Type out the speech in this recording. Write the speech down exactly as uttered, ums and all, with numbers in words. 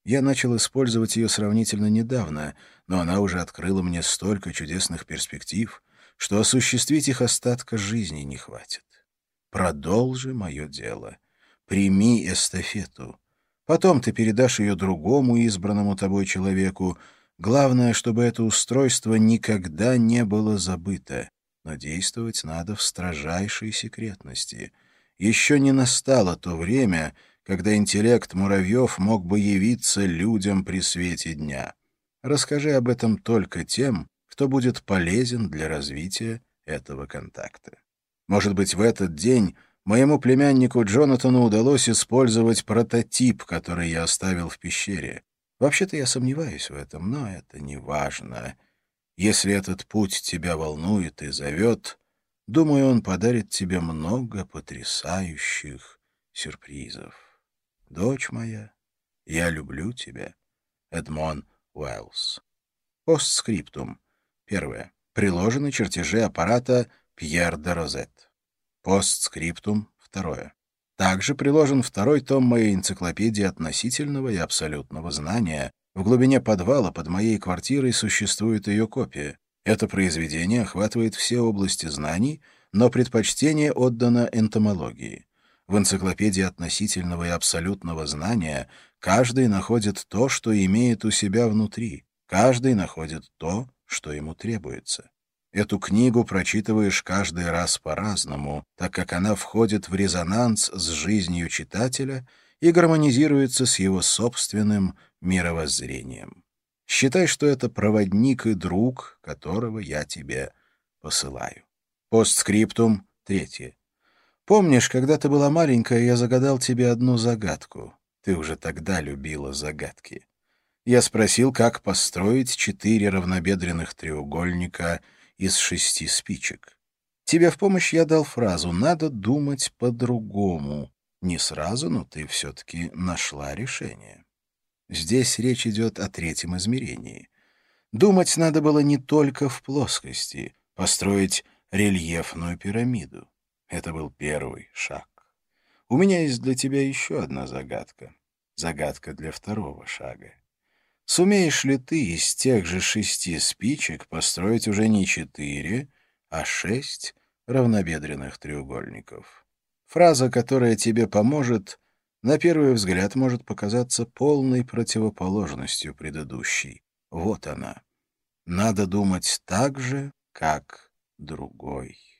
Я начал использовать ее сравнительно недавно, но она уже открыла мне столько чудесных перспектив, что осуществить их остатка жизни не хватит. Продолжи мое дело. Прими эстафету. Потом ты передашь ее другому избранному тобой человеку. Главное, чтобы это устройство никогда не было забыто. Но действовать надо в строжайшей секретности. Еще не настало то время, когда интеллект муравьев мог бы явиться людям при свете дня. Расскажи об этом только тем, кто будет полезен для развития этого контакта. Может быть, в этот день моему племяннику Джонатану удалось использовать прототип, который я оставил в пещере. Вообще-то я сомневаюсь в этом, но это не важно. Если этот путь тебя волнует и зовет, думаю, он подарит тебе много потрясающих сюрпризов. Дочь моя, я люблю тебя. Эдмон Уэллс. Постскриптум. Первое. Приложены чертежи аппарата Пьер де Розет. Постскриптум. Второе. Также приложен второй том моей энциклопедии относительного и абсолютного знания. В глубине подвала под моей квартирой существует ее копия. Это произведение охватывает все области знаний, но предпочтение отдано энтомологии. В энциклопедии относительного и абсолютного знания каждый находит то, что имеет у себя внутри. Каждый находит то, что ему требуется. Эту книгу прочитываешь каждый раз по-разному, так как она входит в резонанс с жизнью читателя и гармонизируется с его собственным мировоззрением. Считай, что это проводник и друг, которого я тебе посылаю. Постскриптум. Третье. Помнишь, когда ты была маленькая, я загадал тебе одну загадку. Ты уже тогда любила загадки. Я спросил, как построить четыре равнобедренных треугольника из шести спичек. Тебе в помощь я дал фразу «надо думать по-другому». Не сразу, но ты все-таки нашла решение. Здесь речь идет о третьем измерении. Думать надо было не только в плоскости, построить рельефную пирамиду. Это был первый шаг. У меня есть для тебя еще одна загадка. Загадка для второго шага. Сумеешь ли ты из тех же шести спичек построить уже не четыре, а шесть равнобедренных треугольников? Фраза, которая тебе поможет, на первый взгляд может показаться полной противоположностью предыдущей. Вот она. Надо думать так же, как другой.